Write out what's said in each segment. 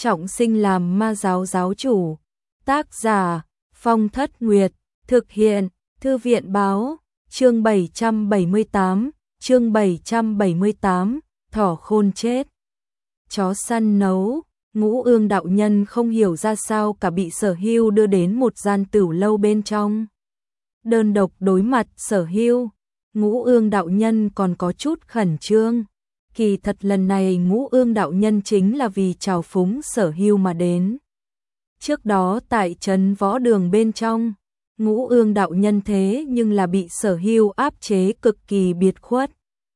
trọng sinh làm ma giáo giáo chủ. Tác giả Phong Thất Nguyệt. Thực hiện Thư viện báo. Chương 778, thỏ khôn chết, chó săn nấu. Ngũ Ương đạo nhân không hiểu ra sao cả bị Sở Hưu đưa đến một gian tửu lâu bên trong. Đơn độc đối mặt Sở Hưu, Ngũ Ương đạo nhân còn có chút khẩn trương. Kỳ thật lần này Ngũ Ương đạo nhân chính là vì chào phúng Sở Hưu mà đến. Trước đó tại trấn Võ Đường bên trong, Ngũ Ương đạo nhân thế nhưng là bị Sở Hưu áp chế cực kỳ biệt khuất.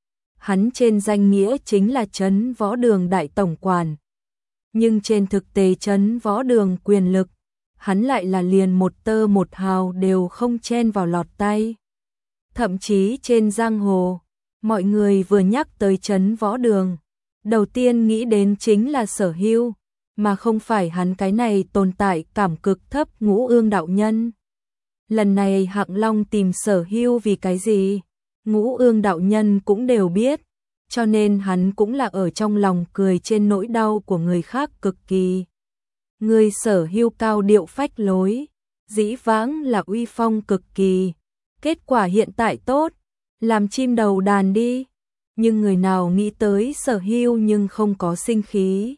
Hắn trên danh nghĩa chính là trấn Võ Đường đại tổng quản, nhưng trên thực tế trấn Võ Đường quyền lực, hắn lại là liền một tơ một hào đều không chen vào lọt tay. Thậm chí trên giang hồ, mọi người vừa nhắc tới trấn Võ Đường, đầu tiên nghĩ đến chính là Sở Hưu, mà không phải hắn cái này tồn tại cảm cực thấp Ngũ Ương đạo nhân. Lần này Hạng Long tìm Sở Hưu vì cái gì, Ngũ Ương đạo nhân cũng đều biết, cho nên hắn cũng là ở trong lòng cười trên nỗi đau của người khác cực kỳ. Người Sở Hưu cao điệu phách lối, dĩ vãng là uy phong cực kỳ, kết quả hiện tại tốt, làm chim đầu đàn đi. Nhưng người nào nghĩ tới Sở Hưu nhưng không có sinh khí,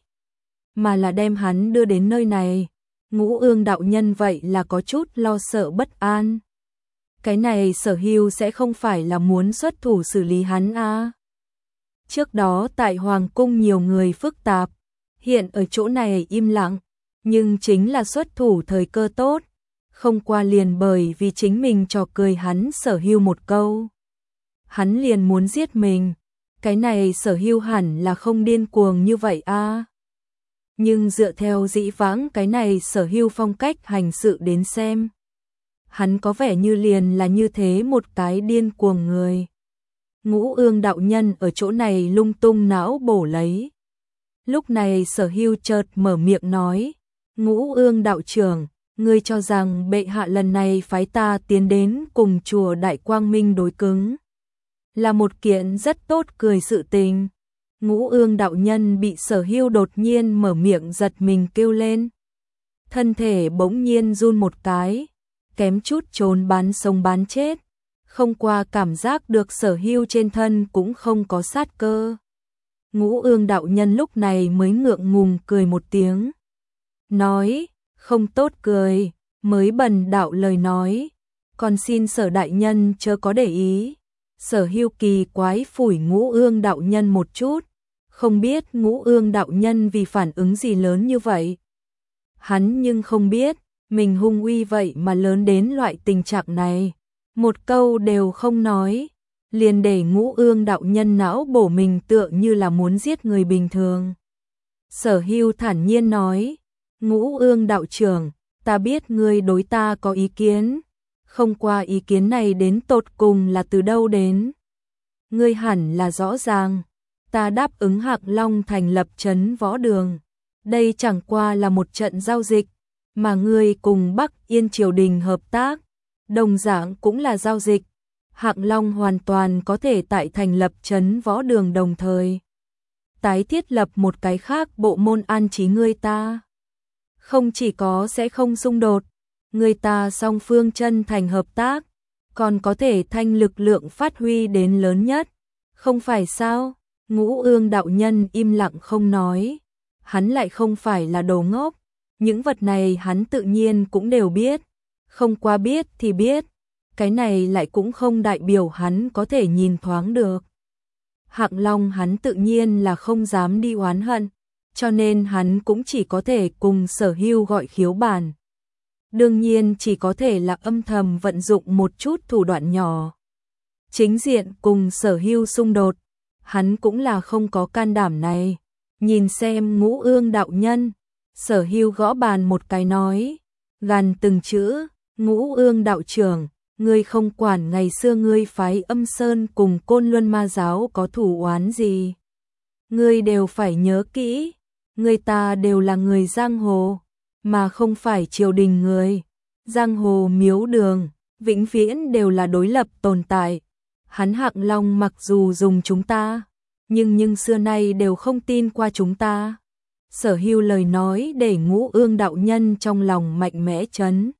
mà là đem hắn đưa đến nơi này. Ngũ Ương đạo nhân vậy là có chút lo sợ bất an. Cái này Sở Hưu sẽ không phải là muốn xuất thủ xử lý hắn à? Trước đó tại Hoàng cung nhiều người phức tạp, hiện ở chỗ này im lặng, nhưng chính là xuất thủ thời cơ tốt, không qua liền bởi vì chính mình trò cười hắn Sở Hưu một câu. Hắn liền muốn giết mình, cái này Sở Hưu hẳn là không điên cuồng như vậy à? Nhưng dựa theo dĩ vãng cái này Sở Hưu phong cách hành sự đến xem, hắn có vẻ như liền là như thế một cái điên cuồng người. Ngũ Ương đạo nhân ở chỗ này lung tung não bổ lấy. Lúc này Sở Hưu chợt mở miệng nói, Ngũ Ương đạo trưởng, ngươi cho rằng bệ hạ lần này phái ta tiến đến cùng chùa Đại Quang Minh đối cứng là một kiện rất tốt cười sự tình. Ngũ Ương đạo nhân bị Sở Hưu đột nhiên mở miệng giật mình kêu lên. Thân thể bỗng nhiên run một cái, kém chút trốn bán sống bán chết. Không qua cảm giác được Sở Hưu trên thân cũng không có sát cơ. Ngũ Ương đạo nhân lúc này mới ngượng ngùng cười một tiếng. Nói, không tốt cười, mới bần đạo lời nói. Còn xin Sở đại nhân chớ có để ý. Sở Hưu kỳ quái phủi Ngũ Ương đạo nhân một chút. Không biết Ngũ Ương đạo nhân vì phản ứng gì lớn như vậy. Hắn nhưng không biết, mình hung uy vậy mà lớn đến loại tình trạng này. Một câu đều không nói, liền để Ngũ Ương đạo nhân não bổ mình tựa như là muốn giết người bình thường. Sở Hưu thản nhiên nói, Ngũ Ương đạo trưởng, ta biết ngươi đối ta có ý kiến, không qua ý kiến này đến tột cùng là từ đâu đến. Ngươi hẳn là rõ ràng, ta đáp ứng Hạng Long thành lập trấn Võ Đường. Đây chẳng qua là một trận giao dịch, mà ngươi cùng Bắc Yên triều đình hợp tác, đồng dạng cũng là giao dịch. Hạng Long hoàn toàn có thể tại thành lập trấn Võ Đường đồng thời tái thiết lập một cái khác bộ môn an trí ngươi ta. Không chỉ có sẽ không xung đột, người ta song phương chân thành hợp tác, còn có thể thanh lực lượng phát huy đến lớn nhất. Không phải sao? Ngũ Ương đạo nhân im lặng không nói. Hắn lại không phải là đồ ngốc. Những vật này hắn tự nhiên cũng đều biết. Không qua biết thì biết. Cái này lại cũng không đại biểu hắn có thể nhìn thoáng được. Hạng Long hắn tự nhiên là không dám đi oán hận, cho nên hắn cũng chỉ có thể cùng Sở Hưu gọi khiếu bàn. Đương nhiên chỉ có thể là âm thầm vận dụng một chút thủ đoạn nhỏ. Chính diện cùng Sở Hưu xung đột, hắn cũng là không có can đảm này. Nhìn xem Ngũ Ương đạo nhân, Sở Hưu gõ bàn một cái nói, gàn từng chữ, Ngũ Ương đạo trưởng, ngươi không quản ngày xưa ngươi phái Âm Sơn cùng Côn Luân ma giáo có thủ oán gì. Ngươi đều phải nhớ kỹ, người ta đều là người giang hồ, mà không phải triều đình người. Giang hồ miếu đường, vĩnh viễn đều là đối lập tồn tại. Hắn Hạng Long mặc dù dùng chúng ta, nhưng xưa nay đều không tin qua chúng ta. Sở Hưu lời nói để Ngũ Ương đạo nhân trong lòng mạnh mẽ chấn.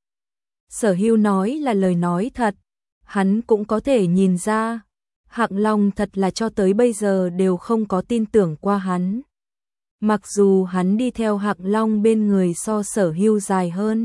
Sở Hưu nói là lời nói thật, hắn cũng có thể nhìn ra. Hạng Long thật là cho tới bây giờ đều không có tin tưởng qua hắn. Mặc dù hắn đi theo Hạng Long bên người so Sở Hưu dài hơn,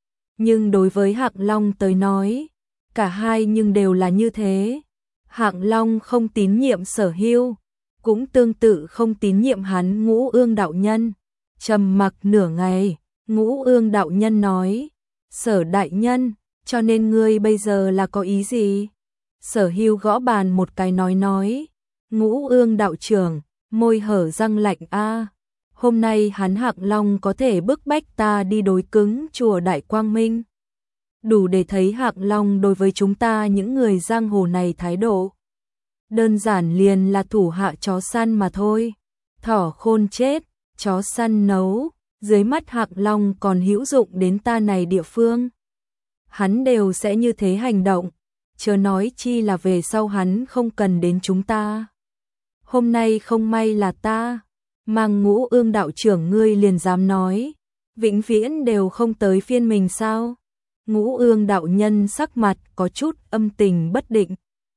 nhưng đối với Hạng Long tới nói, cả hai nhưng đều là như thế. Hạng Long không tín nhiệm Sở Hưu, cũng tương tự không tín nhiệm hắn Ngũ Ương đạo nhân. Trầm mặc nửa ngày, Ngũ Ương đạo nhân nói: "Sở đại nhân, cho nên ngươi bây giờ là có ý gì?" Sở Hưu gõ bàn một cái nói: "Ngũ Ương đạo trưởng, môi hở răng lạnh a. Hôm nay hắn Hạng Long có thể bức bách ta đi đối cứng chùa Đại Quang Minh, đủ để thấy Hạng Long đối với chúng ta những người giang hồ này thái độ. Đơn giản liền là thủ hạ chó săn mà thôi. Thỏ khôn chết, chó săn nấu, dưới mắt Hạng Long còn hữu dụng đến ta này địa phương. Hắn đều sẽ như thế hành động, chớ nói chi là về sau hắn không cần đến chúng ta. Hôm nay không may là ta, mang Ngũ Ương đạo trưởng ngươi liền dám nói, vĩnh viễn đều không tới phiên mình sao?" Ngũ Ương đạo nhân sắc mặt có chút âm tình bất định.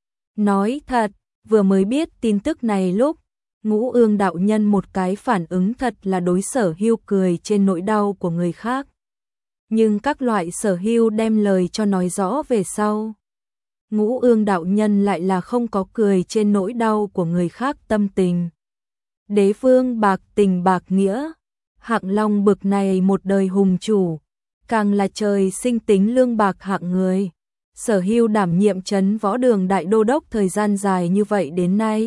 Nói thật, vừa mới biết tin tức này lúc, Ngũ Ương đạo nhân một cái phản ứng thật là đối Sở Hưu cười trên nỗi đau của người khác. Nhưng các loại Sở Hưu đem lời cho nói rõ về sau, Ngũ Ương đạo nhân lại là không có cười trên nỗi đau của người khác tâm tình. Đế vương bạc tình bạc nghĩa, Hạng Long bực này một đời hùng chủ, càng là trời sinh tính lương bạc hạng người. Sở Hưu đảm nhiệm trấn Võ Đường đại đô đốc thời gian dài như vậy đến nay,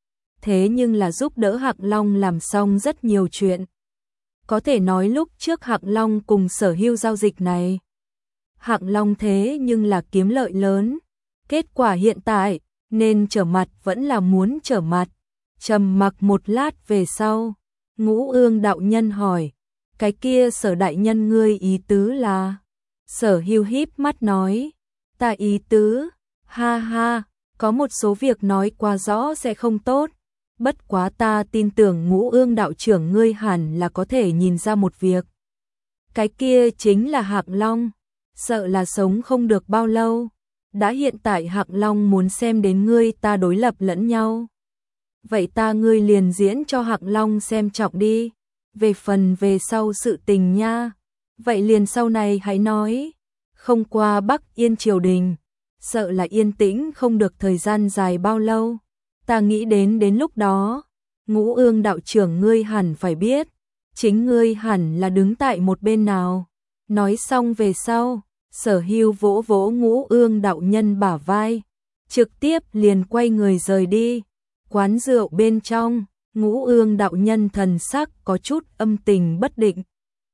thế nhưng là giúp đỡ Hạng Long làm xong rất nhiều chuyện. Có thể nói lúc trước Hạng Long cùng Sở Hưu giao dịch này, Hạng Long thế nhưng là kiếm lợi lớn. Kết quả hiện tại, nên trở mặt vẫn là muốn trở mặt. Trầm mặc một lát về sau, Ngũ Ương đạo nhân hỏi: "Cái kia Sở đại nhân ngươi ý tứ là?" Sở Hưu híp mắt nói: "Ta ý tứ, ha ha, có một số việc nói quá rõ sẽ không tốt. Bất quá ta tin tưởng Ngũ Ương đạo trưởng ngươi hẳn là có thể nhìn ra một việc. Cái kia chính là Hạng Long, sợ là sống không được bao lâu. Đã hiện tại Hạng Long muốn xem đến ngươi ta đối lập lẫn nhau. Vậy ta ngươi liền diễn cho Hạng Long xem trọng đi. Về phần về sau sự tình nha, vậy liền sau này hãy nói. Không qua Bắc Yên triều đình, sợ là yên tĩnh không được thời gian dài bao lâu. Ta nghĩ đến lúc đó, Ngũ Ương đạo trưởng ngươi hẳn phải biết, chính ngươi hẳn là đứng tại một bên nào." Nói xong về sau, Sở Hưu vỗ vỗ Ngũ Ương đạo nhân bả vai, trực tiếp liền quay người rời đi. Quán rượu bên trong, Ngũ Ương đạo nhân thần sắc có chút âm tình bất định.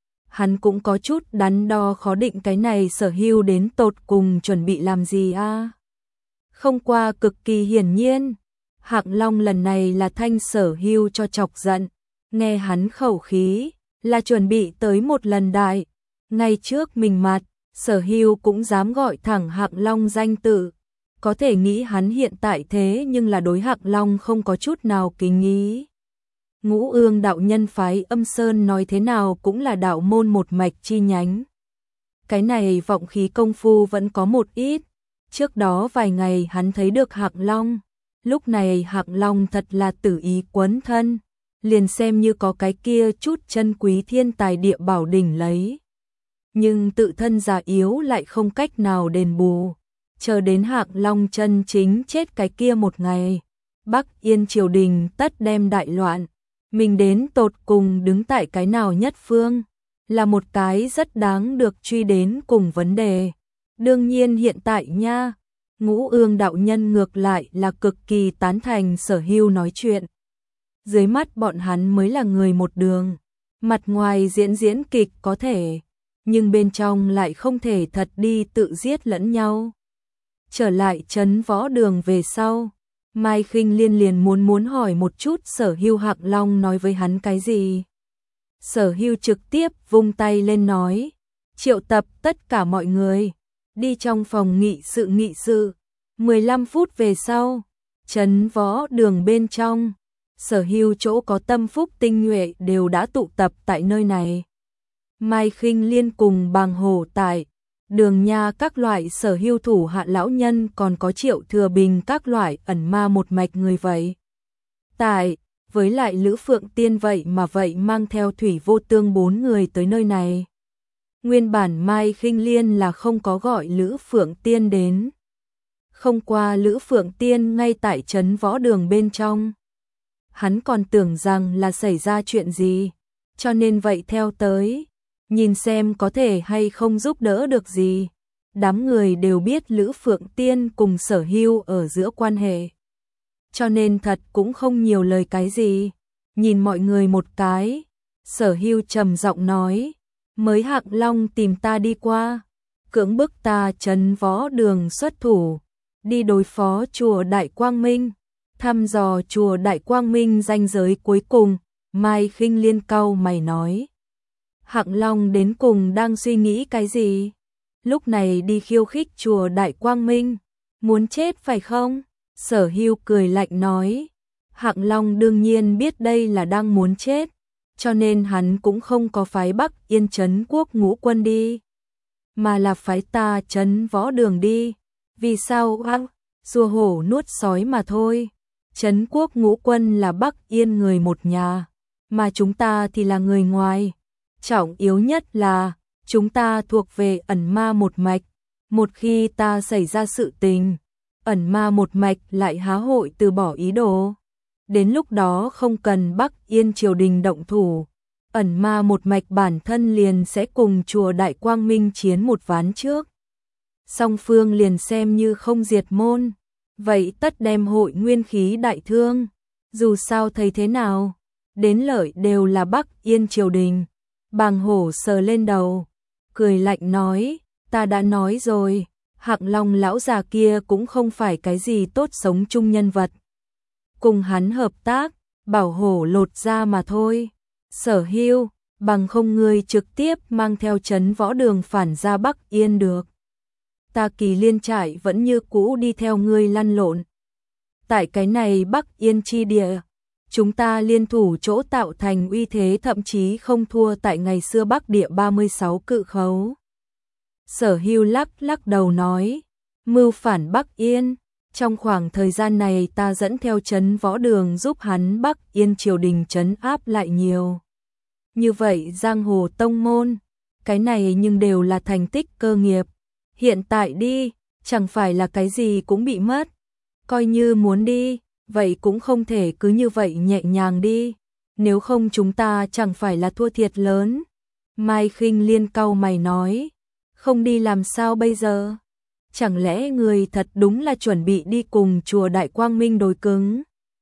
Hắn cũng có chút đắn đo khó định cái này Sở Hưu đến tột cùng chuẩn bị làm gì a. Không qua cực kỳ hiển nhiên, Hạng Long lần này là thanh Sở Hưu cho chọc giận. Nghe hắn khẩu khí, là chuẩn bị tới một lần đại. Ngay trước mình mặt, Sở Hưu cũng dám gọi thẳng Hạng Long danh tự. Có thể nghĩ hắn hiện tại thế nhưng là đối Hạng Long không có chút nào kính ý. Ngũ Ương đạo nhân phái Âm Sơn nói thế nào cũng là đạo môn một mạch chi nhánh. Cái này vọng khí công phu vẫn có một ít. Trước đó vài ngày hắn thấy được Hạng Long, lúc này Hạng Long thật là tử ý quấn thân, liền xem như có cái kia chút chân quý thiên tài địa bảo đỉnh lấy. Nhưng tự thân già yếu lại không cách nào đền bù. Chờ đến Hạng Long chân chính chết cái kia một ngày, Bắc Yên triều đình tất đem đại loạn. Mình đến tột cùng đứng tại cái nào nhất phương, là một cái rất đáng được truy đến cùng vấn đề. Đương nhiên hiện tại nha, Ngũ Ương đạo nhân ngược lại là cực kỳ tán thành Sở Hưu nói chuyện. Dưới mắt bọn hắn mới là người một đường, mặt ngoài diễn kịch có thể, nhưng bên trong lại không thể thật đi tự giết lẫn nhau. Trở lại trấn Võ Đường về sau, Mai Khinh Liên liền muốn hỏi một chút Sở Hưu Hạng Long nói với hắn cái gì. Sở Hưu trực tiếp vung tay lên nói: "Triệu tập tất cả mọi người, đi trong phòng nghị sự. 15 phút về sau, trấn Võ Đường bên trong, sở hữu chỗ có tâm phúc tinh nhuệ đều đã tụ tập tại nơi này. Mai Khinh Liên cùng Bàng Hổ tại Đường Nha các loại sở hữu thủ hạ lão nhân, còn có Triệu Thừa Bình các loại ẩn ma một mạch người vậy. Tại, với lại Lữ Phượng Tiên vậy mang theo Thủy Vô Tương 4 người tới nơi này. Nguyên bản Mai Khinh Liên là không có gọi Lữ Phượng Tiên đến. Không qua Lữ Phượng Tiên ngay tại trấn võ đường bên trong. Hắn còn tưởng rằng là xảy ra chuyện gì, cho nên vậy theo tới, nhìn xem có thể hay không giúp đỡ được gì. Đám người đều biết Lữ Phượng Tiên cùng Sở Hưu ở giữa quan hệ, cho nên thật cũng không nhiều lời cái gì. Nhìn mọi người một cái, Sở Hưu trầm giọng nói, mới Hạng Long tìm ta đi qua, cưỡng bức ta trấn võ đường xuất thủ, đi đối phó chùa Đại Quang Minh, thăm dò chùa Đại Quang Minh ranh giới cuối cùng. Mai Khinh Liên cau mày nói, Hạng Long đến cùng đang suy nghĩ cái gì? Lúc này đi khiêu khích chùa Đại Quang Minh, muốn chết phải không? Sở Hưu cười lạnh nói, Hạng Long đương nhiên biết đây là đang muốn chết, cho nên hắn cũng không có phái Bắc Yên trấn quốc ngũ quân đi, mà là phái ta trấn võ đường đi. Vì sao? Rùa hổ nuốt sói mà thôi. Trấn quốc ngũ quân là Bắc Yên người một nhà, mà chúng ta thì là người ngoài. Trọng yếu nhất là chúng ta thuộc về ẩn ma một mạch. Một khi ta xảy ra sự tình, ẩn ma một mạch lại há hội từ bỏ ý đồ. Đến lúc đó không cần Bắc Yên triều đình động thủ, ẩn ma một mạch bản thân liền sẽ cùng chùa Đại Quang Minh chiến một ván trước. Song phương liền xem như không diệt môn, vậy tất đem hội nguyên khí đại thương. Dù sao thấy thế nào, đến lợi đều là Bắc Yên triều đình. Bàng Hổ sờ lên đầu, cười lạnh nói, ta đã nói rồi, Hạng Long lão già kia cũng không phải cái gì tốt sống chung nhân vật. Cùng hắn hợp tác, bảo hổ lột ra mà thôi. Sở Hưu, bằng không ngươi trực tiếp mang theo trấn võ đường phản ra Bắc Yên được. Ta Kỳ Liên trại vẫn như cũ đi theo ngươi lăn lộn. Tại cái này Bắc Yên chi địa, chúng ta liên thủ chỗ tạo thành uy thế thậm chí không thua tại ngày xưa Bắc địa 36 cự khấu. Sở Hưu lắc đầu nói, mưu phản Bắc Yên, trong khoảng thời gian này ta dẫn theo trấn võ đường giúp hắn Bắc Yên triều đình trấn áp lại nhiều. Như vậy giang hồ tông môn, cái này nhưng đều là thành tích cơ nghiệp. Hiện tại đi, chẳng phải là cái gì cũng bị mất. Coi như muốn đi, vậy cũng không thể cứ như vậy nhẹ nhàng đi. Nếu không chúng ta chẳng phải là thua thiệt lớn. Mai Khinh Liên cau mày nói, không đi làm sao bây giờ? Chẳng lẽ người thật đúng là chuẩn bị đi cùng chùa Đại Quang Minh đối cứng?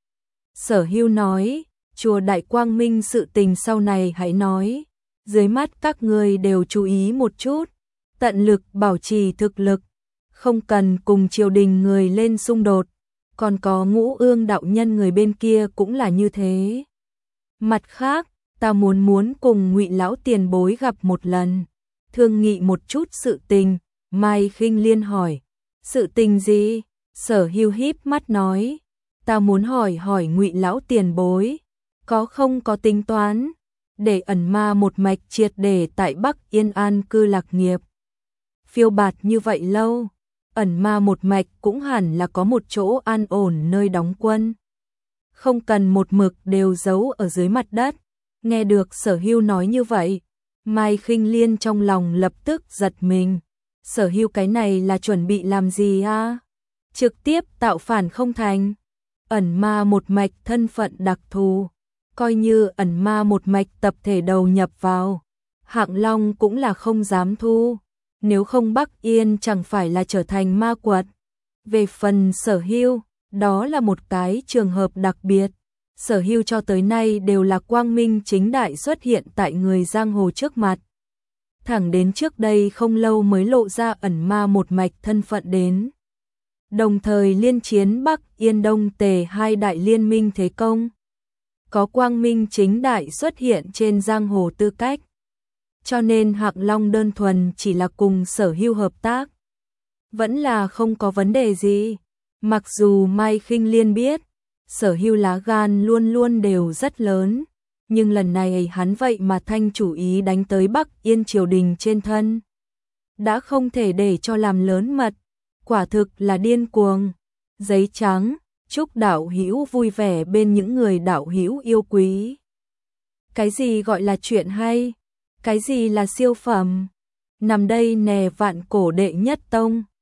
Sở Hưu nói, chùa Đại Quang Minh sự tình sau này hãy nói. Dưới mắt các người đều chú ý một chút, tận lực bảo trì thực lực, không cần cùng triều đình người lên xung đột. Còn có Ngũ Ương đạo nhân người bên kia cũng là như thế. Mặt khác, ta muốn cùng Ngụy lão tiền bối gặp một lần, thương nghị một chút sự tình. Mai Khinh Liên hỏi, sự tình gì? Sở Hưu híp mắt nói, ta muốn hỏi Ngụy lão tiền bối, có không có tính toán để ẩn ma một mạch triệt để tại Bắc Yên an cư lạc nghiệp. Phiêu bạt như vậy lâu, ẩn ma một mạch cũng hẳn là có một chỗ an ổn nơi đóng quân, không cần một mực đều giấu ở dưới mặt đất. Nghe được Sở Hưu nói như vậy, Mai Khinh Liên trong lòng lập tức giật mình. Sở Hưu cái này là chuẩn bị làm gì a? Trực tiếp tạo phản không thành? Ẩn ma một mạch thân phận đặc thù, coi như ẩn ma một mạch tập thể đầu nhập vào, Hạng Long cũng là không dám thu. Nếu không Bắc Yên chẳng phải là trở thành ma quật. Về phần Sở Hưu, đó là một cái trường hợp đặc biệt. Sở Hưu cho tới nay đều là quang minh chính đại xuất hiện tại người giang hồ trước mặt. Thẳng đến trước đây không lâu mới lộ ra ẩn ma một mạch thân phận đến. Đồng thời liên chiến Bắc Yên Đông Tề hai đại liên minh thế công. Có quang minh chính đại xuất hiện trên giang hồ tư cách. Cho nên Hạng Long đơn thuần chỉ là cùng Sở Hưu hợp tác, vẫn là không có vấn đề gì. Mặc dù Mai Khinh Liên biết, Sở Hưu lá gan luôn luôn đều rất lớn, nhưng lần này hắn vậy mà thanh chủ ý đánh tới Bắc Yên triều đình trên thân. Đã không thể để cho làm lớn mật, quả thực là điên cuồng. Giấy trắng, chúc đạo hữu vui vẻ bên những người đạo hữu yêu quý. Cái gì gọi là chuyện hay? Cái gì là siêu phẩm? Nằm đây nè vạn cổ đệ nhất tông.